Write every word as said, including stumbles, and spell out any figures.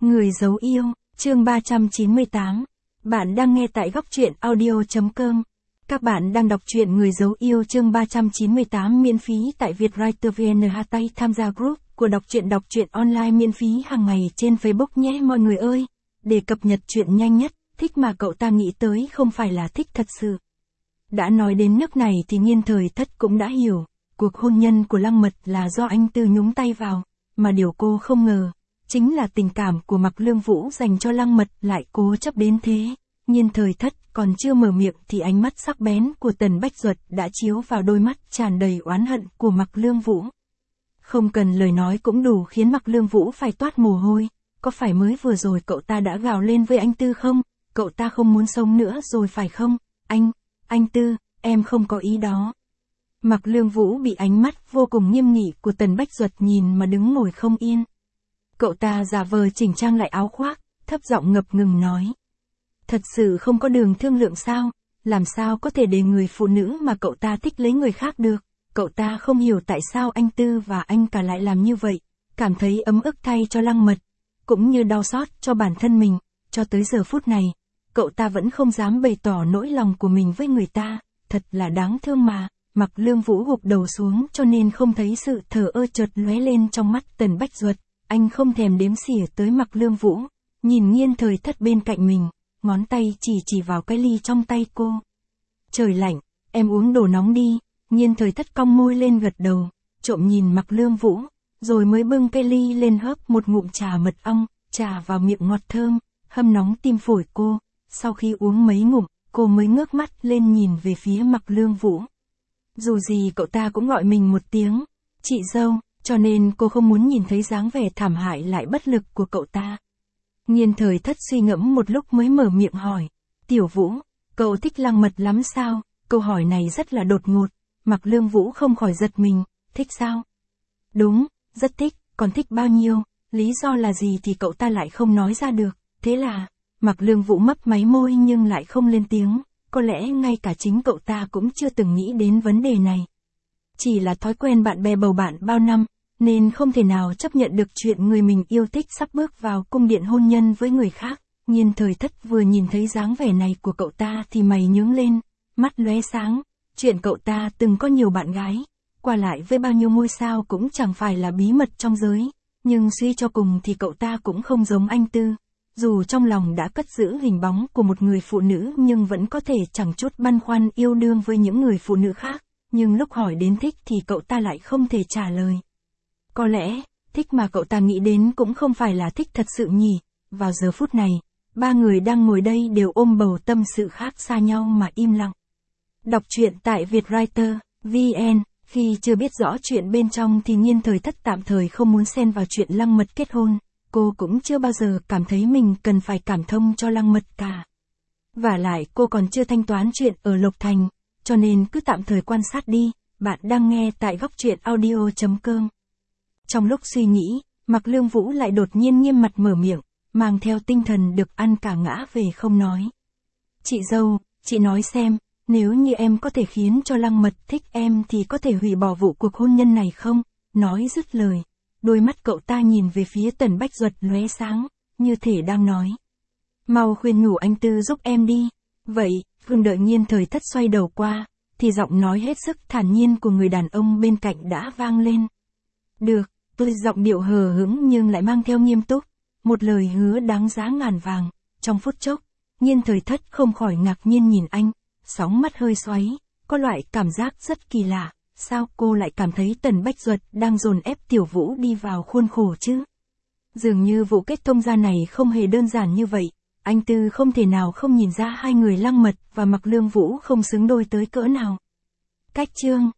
Người giấu yêu, chương ba trăm chín mươi tám. Bạn đang nghe tại góc truyện audio.com. Các bạn đang đọc truyện Người giấu yêu chương ba trăm chín mươi tám miễn phí tại Vietwriter vê en. Hashtag tham gia group của đọc truyện đọc truyện online miễn phí hàng ngày trên Facebook nhé mọi người ơi. Để cập nhật truyện nhanh nhất, thích mà cậu ta nghĩ tới không phải là thích thật sự. Đã nói đến nước này thì Nhiên Thời Thất cũng đã hiểu, cuộc hôn nhân của Lăng Mật là do anh Tư nhúng tay vào, mà điều cô không ngờ chính là tình cảm của Mạc Lương Vũ dành cho Lăng Mật lại cố chấp đến thế. Nhiên Thời Thất còn chưa mở miệng thì ánh mắt sắc bén của Tần Bách Duật đã chiếu vào đôi mắt tràn đầy oán hận của Mạc Lương Vũ. Không cần lời nói cũng đủ khiến Mạc Lương Vũ phải toát mồ hôi, có phải mới vừa rồi cậu ta đã gào lên với anh Tư không? Cậu ta không muốn sống nữa rồi phải không? Anh, anh Tư, em không có ý đó. Mạc Lương Vũ bị ánh mắt vô cùng nghiêm nghị của Tần Bách Duật nhìn mà đứng ngồi không yên. Cậu ta giả vờ chỉnh trang lại áo khoác, thấp giọng ngập ngừng nói. Thật sự không có đường thương lượng sao, làm sao có thể để người phụ nữ mà cậu ta thích lấy người khác được. Cậu ta không hiểu tại sao anh Tư và anh cả lại làm như vậy, cảm thấy ấm ức thay cho Lăng Mật, cũng như đau xót cho bản thân mình. Cho tới giờ phút này, cậu ta vẫn không dám bày tỏ nỗi lòng của mình với người ta, thật là đáng thương mà. Mạc Lương Vũ gục đầu xuống cho nên không thấy sự thờ ơ chợt lóe lên trong mắt Tần Bách Duật. Anh không thèm đếm xỉa tới Mạc Lương Vũ, nhìn Nhiên Thời Thất bên cạnh mình, ngón tay chỉ chỉ vào cái ly trong tay cô. Trời lạnh, em uống đồ nóng đi. Nhiên Thời Thất cong môi lên gật đầu, trộm nhìn Mạc Lương Vũ, rồi mới bưng cái ly lên hớp một ngụm trà mật ong, trà vào miệng ngọt thơm, hâm nóng tim phổi cô. Sau khi uống mấy ngụm, cô mới ngước mắt lên nhìn về phía Mạc Lương Vũ. Dù gì cậu ta cũng gọi mình một tiếng chị dâu, cho nên cô không muốn nhìn thấy dáng vẻ thảm hại lại bất lực của cậu ta. Nhiên Thời Thất suy ngẫm một lúc mới mở miệng hỏi. Tiểu Vũ, cậu thích Lăng Mật lắm sao? Câu hỏi này rất là đột ngột. Mạc Lương Vũ không khỏi giật mình. Thích sao? Đúng, rất thích, còn thích bao nhiêu? Lý do là gì thì cậu ta lại không nói ra được. Thế là, Mạc Lương Vũ mấp máy môi nhưng lại không lên tiếng. Có lẽ ngay cả chính cậu ta cũng chưa từng nghĩ đến vấn đề này. Chỉ là thói quen bạn bè bầu bạn bao năm, nên không thể nào chấp nhận được chuyện người mình yêu thích sắp bước vào cung điện hôn nhân với người khác. Nhiên Thời Thất vừa nhìn thấy dáng vẻ này của cậu ta thì mày nhướng lên, mắt lóe sáng. Chuyện cậu ta từng có nhiều bạn gái, qua lại với bao nhiêu ngôi sao cũng chẳng phải là bí mật trong giới. Nhưng suy cho cùng thì cậu ta cũng không giống anh Tư. Dù trong lòng đã cất giữ hình bóng của một người phụ nữ nhưng vẫn có thể chẳng chút băn khoăn yêu đương với những người phụ nữ khác. Nhưng lúc hỏi đến thích thì cậu ta lại không thể trả lời. Có lẽ, thích mà cậu ta nghĩ đến cũng không phải là thích thật sự nhỉ. Vào giờ phút này, ba người đang ngồi đây đều ôm bầu tâm sự khác xa nhau mà im lặng. Đọc truyện tại Vietwriter vê en. Khi chưa biết rõ chuyện bên trong thì Nhiên Thời Thất tạm thời không muốn xen vào chuyện Lăng Mật kết hôn. Cô cũng chưa bao giờ cảm thấy mình cần phải cảm thông cho Lăng Mật cả. Vả lại cô còn chưa thanh toán chuyện ở Lộc Thành, cho nên cứ tạm thời quan sát đi. Bạn đang nghe tại góc truyện audio.com. Trong lúc suy nghĩ, Mạc Lương Vũ lại đột nhiên nghiêm mặt mở miệng, mang theo tinh thần được ăn cả ngã về không nói. Chị dâu, chị nói xem, nếu như em có thể khiến cho Lăng Mật thích em thì có thể hủy bỏ vụ cuộc hôn nhân này không? Nói dứt lời, đôi mắt cậu ta nhìn về phía Tần Bách Duật lóe sáng, như thể đang nói. Mau khuyên nhủ anh Tư giúp em đi. Vậy, không đợi Nhiên Thời Thất xoay đầu qua, thì giọng nói hết sức thản nhiên của người đàn ông bên cạnh đã vang lên. Được, tôi giọng điệu hờ hững nhưng lại mang theo nghiêm túc, một lời hứa đáng giá ngàn vàng. Trong phút chốc, Nhiên Thời Thất không khỏi ngạc nhiên nhìn anh, sóng mắt hơi xoáy, có loại cảm giác rất kỳ lạ. Sao cô lại cảm thấy Tần Bách Duật đang dồn ép Tiểu Vũ đi vào khuôn khổ chứ? Dường như vụ kết thông gia này không hề đơn giản như vậy. Anh Tư không thể nào không nhìn ra hai người Lăng Mật và Mạc Lương Vũ không xứng đôi tới cỡ nào. Cách chương